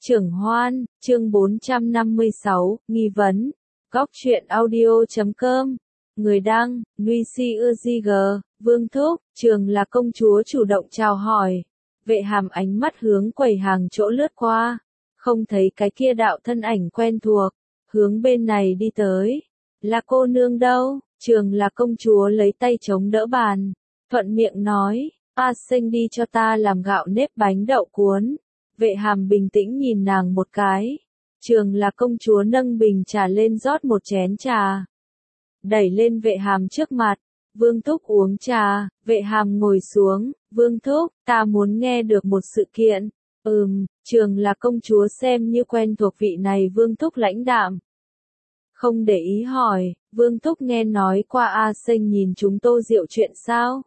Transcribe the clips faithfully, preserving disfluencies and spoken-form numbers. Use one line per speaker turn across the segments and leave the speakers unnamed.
Trưởng Hoan, chương bốn trăm năm mươi sáu, nghi vấn. Góc truyện audio chấm com. Người đăng, Nuy Si Ưa Di G, Vương Thúc, Trường là công chúa chủ động chào hỏi. Vệ Hàm ánh mắt hướng quầy hàng chỗ lướt qua, không thấy cái kia đạo thân ảnh quen thuộc, hướng bên này đi tới. Là cô nương đâu? Trường là công chúa lấy tay chống đỡ bàn, thuận miệng nói, A Sinh đi cho ta làm gạo nếp bánh đậu cuốn. Vệ Hàm bình tĩnh nhìn nàng một cái. Trường là công chúa nâng bình trà lên rót một chén trà, đẩy lên Vệ Hàm trước mặt. Vương Thúc uống trà. Vệ Hàm ngồi xuống. Vương Thúc, ta muốn nghe được một sự kiện. Ừm, Trường là công chúa xem như quen thuộc vị này Vương Thúc lãnh đạm, không để ý hỏi, Vương Thúc nghe nói qua A Sinh nhìn chúng Tô Diệu chuyện sao?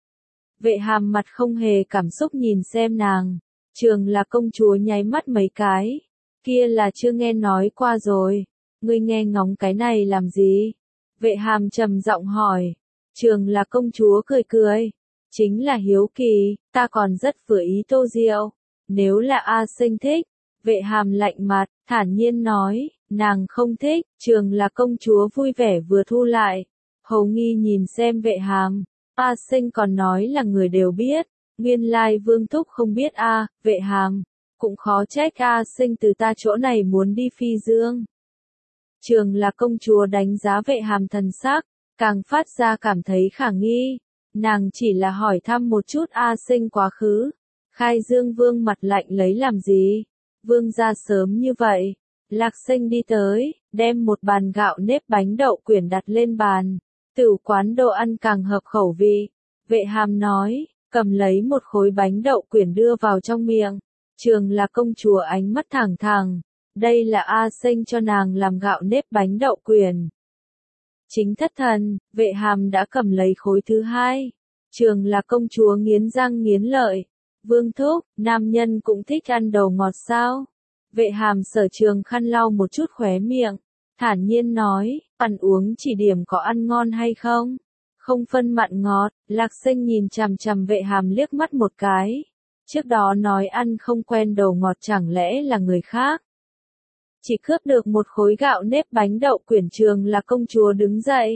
Vệ Hàm mặt không hề cảm xúc nhìn xem nàng. Trường là công chúa nháy mắt mấy cái. Kia là chưa nghe nói qua rồi. Ngươi nghe ngóng cái này làm gì? Vệ Hàm trầm giọng hỏi. Trường là công chúa cười cười. Chính là hiếu kỳ, ta còn rất vừa ý Tô Diệu. Nếu là A Sinh thích. Vệ Hàm lạnh mặt, thản nhiên nói, nàng không thích. Trường là công chúa vui vẻ vừa thu lại. Hầu nghi nhìn xem Vệ Hàm. A Sinh còn nói là người đều biết. Nguyên lai Vương Thúc không biết a, à, Vệ Hàm, cũng khó trách A Sinh từ ta chỗ này muốn đi phi dương. Trường là công chúa đánh giá Vệ Hàm thần sắc, càng phát ra cảm thấy khả nghi. Nàng chỉ là hỏi thăm một chút A Sinh quá khứ. Khai Dương Vương mặt lạnh lấy làm gì? Vương ra sớm như vậy. Lạc Sinh đi tới, đem một bàn gạo nếp bánh đậu quyển đặt lên bàn. Tửu quán đồ ăn càng hợp khẩu vị. Vệ Hàm nói, cầm lấy một khối bánh đậu quyển đưa vào trong miệng. Trường là công chúa ánh mắt thẳng thẳng. Đây là A Sinh cho nàng làm gạo nếp bánh đậu quyển. Chính thất thần, Vệ Hàm đã cầm lấy khối thứ hai. Trường là công chúa nghiến răng nghiến lợi. Vương Thúc, nam nhân cũng thích ăn đồ ngọt sao? Vệ Hàm sở trường khăn lau một chút khóe miệng, thản nhiên nói, ăn uống chỉ điểm có ăn ngon hay không? Không phân mặn ngọt. Lạc Sinh nhìn chằm chằm Vệ Hàm liếc mắt một cái. Trước đó nói ăn không quen đồ ngọt chẳng lẽ là người khác? Chỉ cướp được một khối gạo nếp bánh đậu quyển. Trường là công chúa đứng dậy.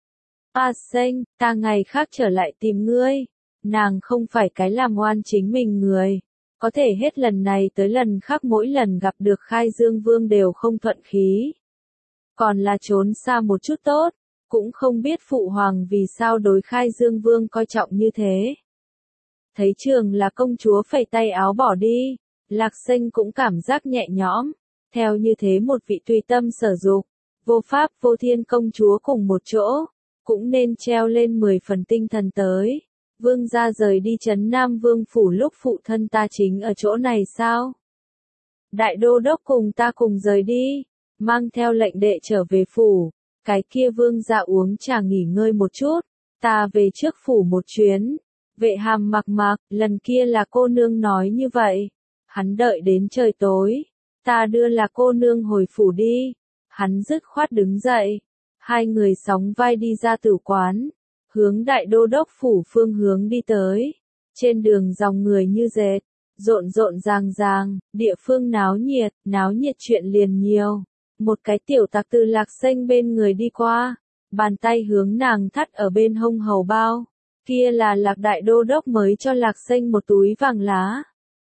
A Sinh, ta ngày khác trở lại tìm ngươi. Nàng không phải cái làm oan chính mình người. Có thể hết lần này tới lần khác mỗi lần gặp được Khai Dương Vương đều không thuận khí. Còn là trốn xa một chút tốt. Cũng không biết phụ hoàng vì sao đối Khai Dương Vương coi trọng như thế. Thấy Trường là công chúa phẩy tay áo bỏ đi, Lạc Sinh cũng cảm giác nhẹ nhõm. Theo như thế một vị tùy tâm sở dục, vô pháp vô thiên công chúa cùng một chỗ, cũng nên treo lên mười phần tinh thần tới. Vương gia rời đi trấn Nam Vương phủ lúc phụ thân ta chính ở chỗ này sao? Đại đô đốc cùng ta cùng rời đi, mang theo lệnh đệ trở về phủ. Cái kia Vương gia uống trà nghỉ ngơi một chút, ta về trước phủ một chuyến. Vệ Hàm mặc mặc, lần kia là cô nương nói như vậy. Hắn đợi đến trời tối, ta đưa là cô nương hồi phủ đi. Hắn dứt khoát đứng dậy, hai người sóng vai đi ra tử quán, hướng đại đô đốc phủ phương hướng đi tới. Trên đường dòng người như dệt, rộn rộn ràng ràng, địa phương náo nhiệt, náo nhiệt chuyện liền nhiều. Một cái tiểu tặc từ Lạc Sinh bên người đi qua, bàn tay hướng nàng thắt ở bên hông hầu bao. Kia là Lạc đại đô đốc mới cho Lạc Sinh một túi vàng lá.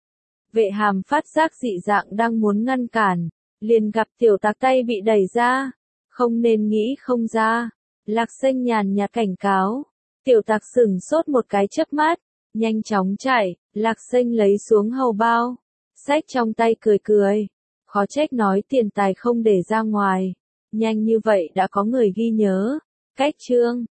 Vệ Hàm phát giác dị dạng đang muốn ngăn cản, liền gặp tiểu tặc tay bị đẩy ra. Không nên nghĩ không ra. Lạc Sinh nhàn nhạt cảnh cáo. Tiểu tặc sửng sốt một cái chớp mắt, nhanh chóng chạy. Lạc Sinh lấy xuống hầu bao, xách trong tay cười cười. Khó trách nói tiền tài không để ra ngoài. Nhanh như vậy đã có người ghi nhớ. Cách chương